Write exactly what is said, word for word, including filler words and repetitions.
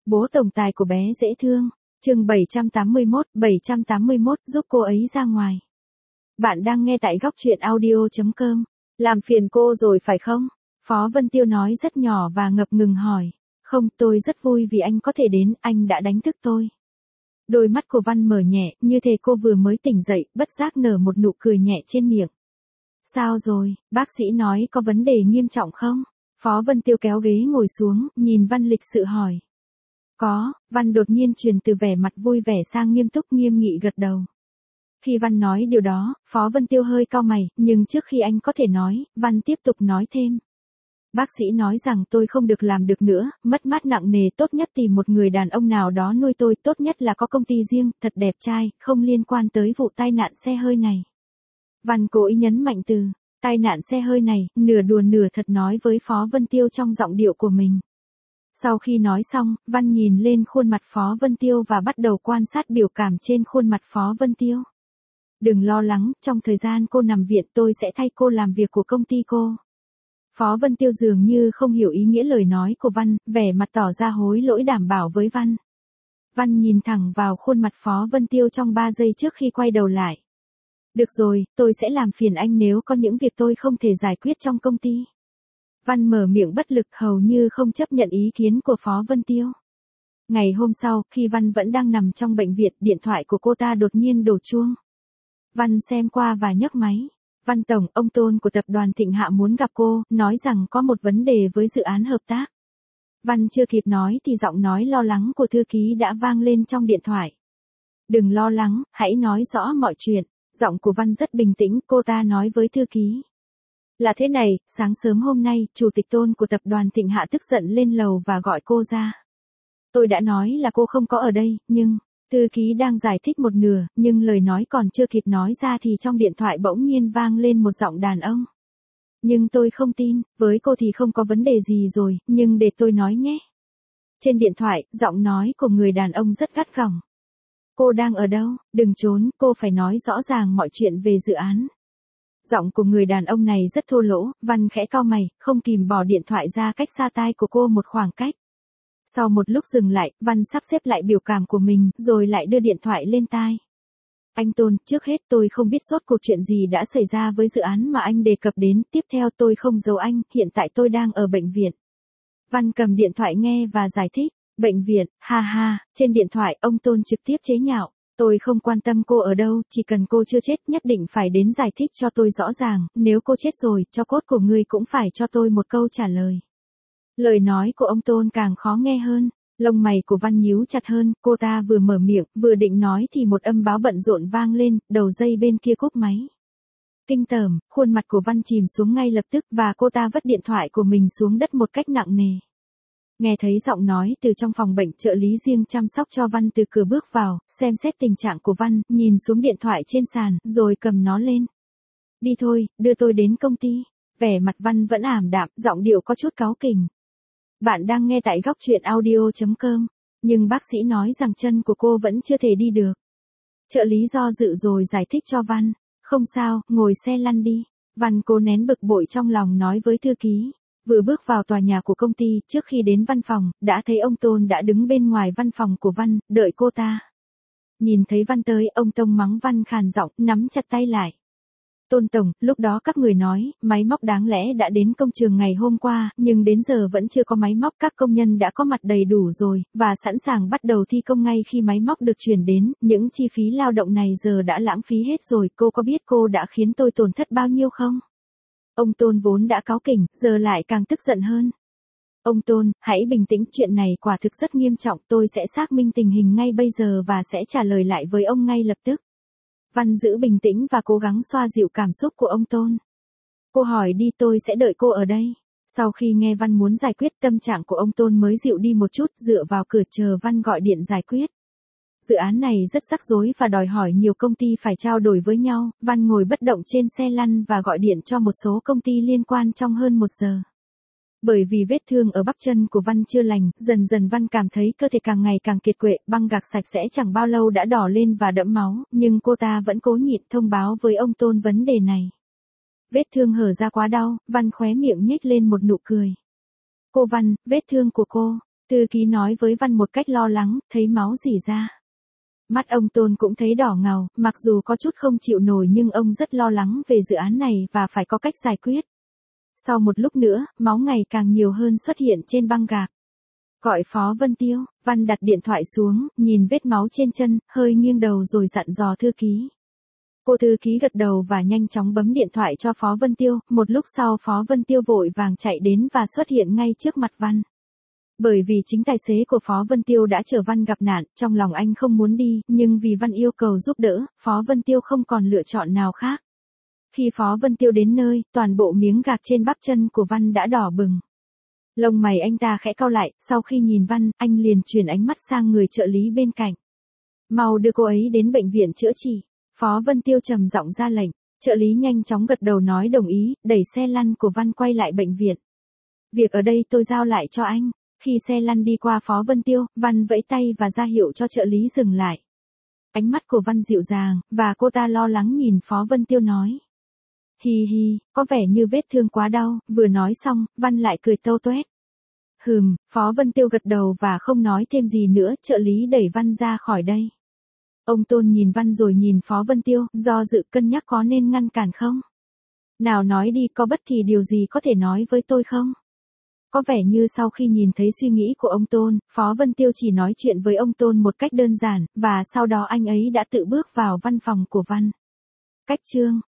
Bố tổng tài của bé dễ thương. Chương bảy trăm tám mươi mốt, bảy trăm tám mươi mốt giúp cô ấy ra ngoài. Bạn đang nghe tại góc truyện audio chấm com. Làm phiền cô rồi phải không? Phó Vân Tiêu nói rất nhỏ và ngập ngừng hỏi. Không, tôi rất vui vì anh có thể đến, anh đã đánh thức tôi. Đôi mắt của Văn mở nhẹ, như thể cô vừa mới tỉnh dậy, bất giác nở một nụ cười nhẹ trên miệng. Sao rồi, bác sĩ nói có vấn đề nghiêm trọng không? Phó Vân Tiêu kéo ghế ngồi xuống, nhìn Văn lịch sự hỏi. Có, Văn đột nhiên chuyển từ vẻ mặt vui vẻ sang nghiêm túc nghiêm nghị gật đầu. Khi Văn nói điều đó, Phó Vân Tiêu hơi cau mày, nhưng trước khi anh có thể nói, Văn tiếp tục nói thêm. Bác sĩ nói rằng tôi không được làm được nữa, mất mát nặng nề, tốt nhất tìm một người đàn ông nào đó nuôi tôi, tốt nhất là có công ty riêng, thật đẹp trai, không liên quan tới vụ tai nạn xe hơi này. Văn cố ý nhấn mạnh từ, tai nạn xe hơi này, nửa đùa nửa thật nói với Phó Vân Tiêu trong giọng điệu của mình. Sau khi nói xong, Văn nhìn lên khuôn mặt Phó Vân Tiêu và bắt đầu quan sát biểu cảm trên khuôn mặt Phó Vân Tiêu. Đừng lo lắng, trong thời gian cô nằm viện tôi sẽ thay cô làm việc của công ty cô. Phó Vân Tiêu dường như không hiểu ý nghĩa lời nói của Văn, vẻ mặt tỏ ra hối lỗi đảm bảo với Văn. Văn nhìn thẳng vào khuôn mặt Phó Vân Tiêu trong ba giây trước khi quay đầu lại. Được rồi, tôi sẽ làm phiền anh nếu có những việc tôi không thể giải quyết trong công ty. Văn mở miệng bất lực hầu như không chấp nhận ý kiến của Phó Vân Tiêu. Ngày hôm sau, khi Văn vẫn đang nằm trong bệnh viện, điện thoại của cô ta đột nhiên đổ chuông. Văn xem qua và nhấc máy. Văn Tổng, ông Tôn của tập đoàn Thịnh Hạ muốn gặp cô, nói rằng có một vấn đề với dự án hợp tác. Văn chưa kịp nói thì giọng nói lo lắng của thư ký đã vang lên trong điện thoại. Đừng lo lắng, hãy nói rõ mọi chuyện. Giọng của Văn rất bình tĩnh, cô ta nói với thư ký. Là thế này, sáng sớm hôm nay, chủ tịch Tôn của tập đoàn Thịnh Hạ tức giận lên lầu và gọi cô ra. Tôi đã nói là cô không có ở đây, nhưng... Thư ký đang giải thích một nửa, nhưng lời nói còn chưa kịp nói ra thì trong điện thoại bỗng nhiên vang lên một giọng đàn ông. Nhưng tôi không tin, với cô thì không có vấn đề gì rồi, nhưng để tôi nói nhé. Trên điện thoại, giọng nói của người đàn ông rất gắt gỏng. Cô đang ở đâu? Đừng trốn, cô phải nói rõ ràng mọi chuyện về dự án. Giọng của người đàn ông này rất thô lỗ, Văn khẽ cau mày, không kìm bỏ điện thoại ra cách xa tai của cô một khoảng cách. Sau một lúc dừng lại, Văn sắp xếp lại biểu cảm của mình, rồi lại đưa điện thoại lên tai. Anh Tôn, trước hết tôi không biết rốt cuộc chuyện gì đã xảy ra với dự án mà anh đề cập đến, tiếp theo tôi không giấu anh, hiện tại tôi đang ở bệnh viện. Văn cầm điện thoại nghe và giải thích, bệnh viện, ha ha, trên điện thoại ông Tôn trực tiếp chế nhạo, tôi không quan tâm cô ở đâu, chỉ cần cô chưa chết nhất định phải đến giải thích cho tôi rõ ràng, nếu cô chết rồi, cho cốt của ngươi cũng phải cho tôi một câu trả lời. Lời nói của ông Tôn càng khó nghe hơn, lông mày của Văn nhíu chặt hơn, cô ta vừa mở miệng, vừa định nói thì một âm báo bận rộn vang lên, đầu dây bên kia cúp máy. Kinh tởm, khuôn mặt của Văn chìm xuống ngay lập tức và cô ta vứt điện thoại của mình xuống đất một cách nặng nề. Nghe thấy giọng nói từ trong phòng bệnh, trợ lý riêng chăm sóc cho Văn từ cửa bước vào, xem xét tình trạng của Văn, nhìn xuống điện thoại trên sàn, rồi cầm nó lên. Đi thôi, đưa tôi đến công ty. Vẻ mặt Văn vẫn ảm đạm, giọng điệu có chút cáu kỉnh. Bạn đang nghe tại góc truyện audio chấm com, nhưng bác sĩ nói rằng chân của cô vẫn chưa thể đi được. Trợ lý do dự rồi giải thích cho Văn, không sao, ngồi xe lăn đi. Văn cố nén bực bội trong lòng nói với thư ký. Vừa bước vào tòa nhà của công ty, trước khi đến văn phòng, đã thấy ông Tôn đã đứng bên ngoài văn phòng của Văn, đợi cô ta. Nhìn thấy Văn tới, ông Tông mắng Văn khàn giọng, nắm chặt tay lại. Tôn Tổng, lúc đó các người nói, máy móc đáng lẽ đã đến công trường ngày hôm qua, nhưng đến giờ vẫn chưa có máy móc, các công nhân đã có mặt đầy đủ rồi, và sẵn sàng bắt đầu thi công ngay khi máy móc được chuyển đến, những chi phí lao động này giờ đã lãng phí hết rồi, cô có biết cô đã khiến tôi tổn thất bao nhiêu không? Ông Tôn vốn đã cáu kỉnh, giờ lại càng tức giận hơn. Ông Tôn, hãy bình tĩnh, chuyện này quả thực rất nghiêm trọng, tôi sẽ xác minh tình hình ngay bây giờ và sẽ trả lời lại với ông ngay lập tức. Văn giữ bình tĩnh và cố gắng xoa dịu cảm xúc của ông Tôn. Cô hỏi đi, tôi sẽ đợi cô ở đây. Sau khi nghe Văn muốn giải quyết, tâm trạng của ông Tôn mới dịu đi một chút, dựa vào cửa chờ Văn gọi điện giải quyết. Dự án này rất rắc rối và đòi hỏi nhiều công ty phải trao đổi với nhau, Văn ngồi bất động trên xe lăn và gọi điện cho một số công ty liên quan trong hơn một giờ. Bởi vì vết thương ở bắp chân của Văn chưa lành, dần dần Văn cảm thấy cơ thể càng ngày càng kiệt quệ, băng gạc sạch sẽ chẳng bao lâu đã đỏ lên và đẫm máu, nhưng cô ta vẫn cố nhịn thông báo với ông Tôn vấn đề này. Vết thương hở ra quá đau, Văn khóe miệng nhếch lên một nụ cười. Cô Văn, vết thương của cô, Thư ký nói với Văn một cách lo lắng, thấy máu rỉ ra. Mắt ông Tôn cũng thấy đỏ ngầu, mặc dù có chút không chịu nổi nhưng ông rất lo lắng về dự án này và phải có cách giải quyết. Sau một lúc nữa, máu ngày càng nhiều hơn xuất hiện trên băng gạc. Gọi Phó Vân Tiêu, Văn đặt điện thoại xuống, nhìn vết máu trên chân, hơi nghiêng đầu rồi dặn dò thư ký. Cô thư ký gật đầu và nhanh chóng bấm điện thoại cho Phó Vân Tiêu, một lúc sau Phó Vân Tiêu vội vàng chạy đến và xuất hiện ngay trước mặt Văn. Bởi vì chính tài xế của Phó Vân Tiêu đã chở Văn gặp nạn, trong lòng anh không muốn đi, nhưng vì Văn yêu cầu giúp đỡ, Phó Vân Tiêu không còn lựa chọn nào khác. Khi Phó Vân Tiêu đến nơi, toàn bộ miếng gạc trên bắp chân của Văn đã đỏ bừng. Lông mày anh ta khẽ cau lại, sau khi nhìn Văn, anh liền chuyển ánh mắt sang người trợ lý bên cạnh. Mau đưa cô ấy đến bệnh viện chữa trị. Phó Vân Tiêu trầm giọng ra lệnh, trợ lý nhanh chóng gật đầu nói đồng ý, đẩy xe lăn của Văn quay lại bệnh viện. Việc ở đây tôi giao lại cho anh. Khi xe lăn đi qua Phó Vân Tiêu, Văn vẫy tay và ra hiệu cho trợ lý dừng lại. Ánh mắt của Văn dịu dàng, và cô ta lo lắng nhìn Phó Vân Tiêu nói. Hi hi, có vẻ như vết thương quá đau, vừa nói xong, Văn lại cười tâu tuét. Hừm, Phó Vân Tiêu gật đầu và không nói thêm gì nữa, trợ lý đẩy Văn ra khỏi đây. Ông Tôn nhìn Văn rồi nhìn Phó Vân Tiêu, do dự cân nhắc có nên ngăn cản không? Nào nói đi, có bất kỳ điều gì có thể nói với tôi không? Có vẻ như sau khi nhìn thấy suy nghĩ của ông Tôn, Phó Vân Tiêu chỉ nói chuyện với ông Tôn một cách đơn giản, và sau đó anh ấy đã tự bước vào văn phòng của Văn. Cách chương